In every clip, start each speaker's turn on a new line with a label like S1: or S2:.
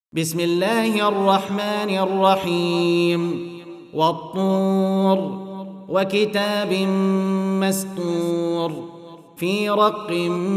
S1: بسم الله الرحمن الرحيم والطور وكتاب مسطور في رق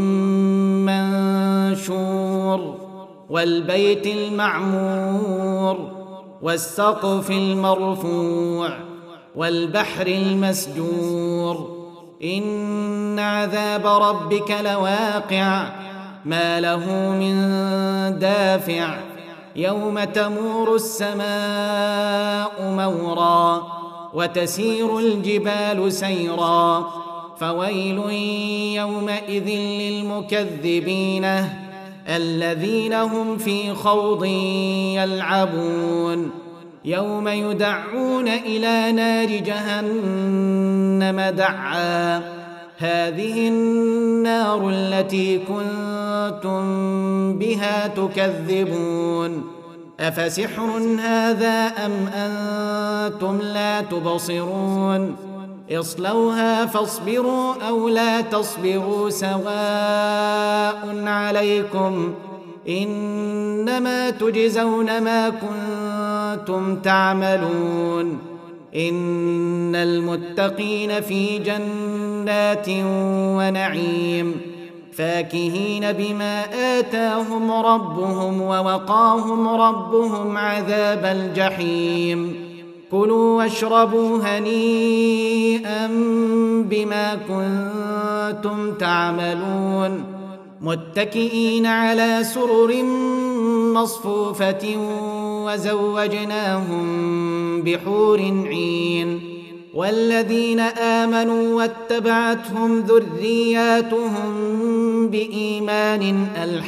S1: منشور والبيت المعمور والسقف المرفوع والبحر المسجور إن عذاب ربك لواقع ما له من دافع يوم تمور السماء مورا وتسير الجبال سيرا فويل يومئذ للمكذبين الذين هم في خوض يلعبون يوم يدعون إلى نار جهنم دعا هذه النار التي كنتم بها تكذبون أفسحر هذا أم أنتم لا تبصرون اصلوها فاصبروا أو لا تصبروا سواء عليكم إنما تجزون ما كنتم تعملون إن المتقين في جنات ونعيم فاكهين بما آتاهم ربهم ووقاهم ربهم عذاب الجحيم كلوا واشربوا هنيئا بما كنتم تعملون متكئين على سرر مصفوفة وزوجناهم بحور عين والذين آمنوا واتبعتهم ذرياتهم بإيمان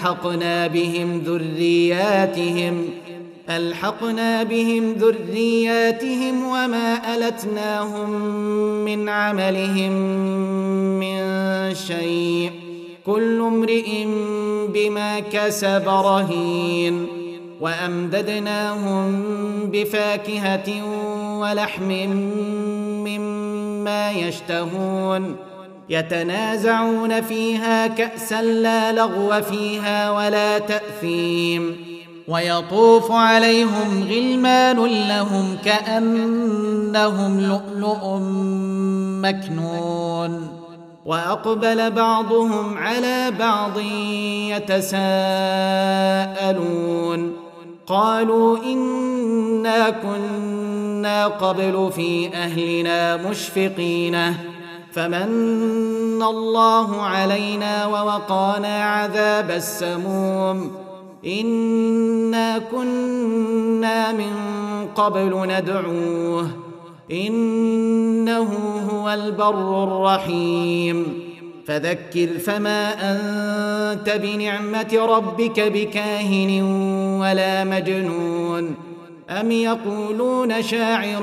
S1: ألحقنا بهم ذرياتهم وما ألتناهم من عملهم من شيء كل امرئ بما كسب رهين وأمددناهم بفاكهة ولحم مما يشتهون يتنازعون فيها كأسا لا لغو فيها ولا تأثيم ويطوف عليهم غلمان لهم كأنهم لؤلؤ مكنون وأقبل بعضهم على بعض يتساءلون قالوا إنا كنا قبل في أهلنا مشفقين فمن الله علينا ووقانا عذاب السموم إنا كنا من قبل ندعوه إنه هو البر الرحيم فذكر فما أنت بنعمة ربك بكاهن ولا مجنون أم يقولون شاعر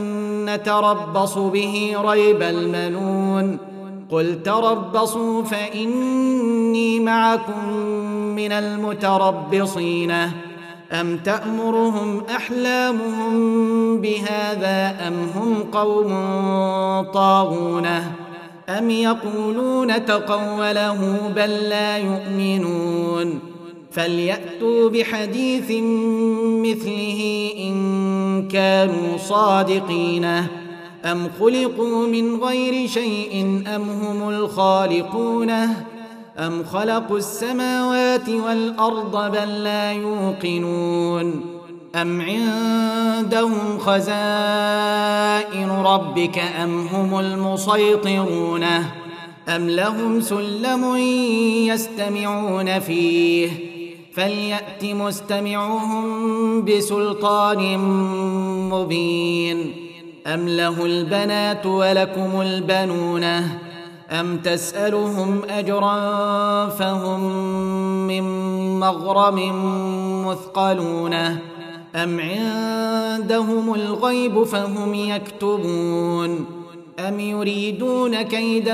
S1: نتربص به ريب المنون قل تربصوا فإني معكم من المتربصين أم تأمرهم أحلامهم بهذا أم هم قوم طاغون أم يقولون تقوله بل لا يؤمنون فليأتوا بحديث مثله إن كانوا صادقين أم خلقوا من غير شيء أم هم الخالقون أم خلقوا السماوات والأرض بل لا يوقنون أم عندهم خزائن ربك أم هم المسيطرون أم لهم سلم يستمعون فيه فليأت مستمعهم بسلطان مبين أم له البنات ولكم البنون أم تسألهم أجرا فهم من مغرم مثقلون أم عندهم الغيب فهم يكتبون أم يريدون كيدا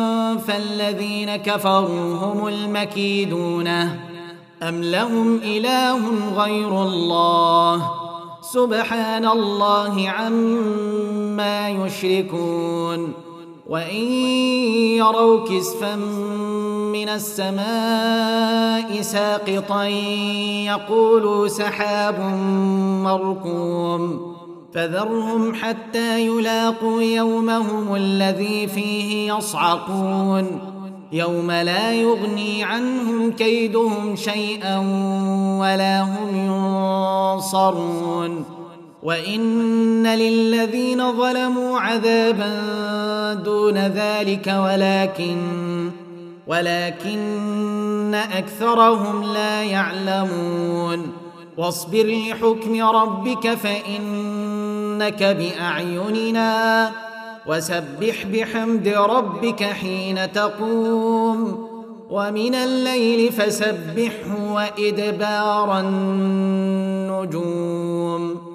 S1: فالذين كفروا هم المكيدون أم لهم إله غير الله سبحان الله عما يشركون وإن يروا كسفا من السماء ساقطا يقولوا سحاب مركوم فذرهم حتى يلاقوا يومهم الذي فيه يصعقون يوم لا يغني عنهم كيدهم شيئا ولا هم ينصرون وإن للذين ظلموا عذابا دون ذلك ولكن أكثرهم لا يعلمون واصبر لحكم ربك فإنك بأعيننا وسبح بحمد ربك حين تقوم ومن الليل فسبحه وإدبار النجوم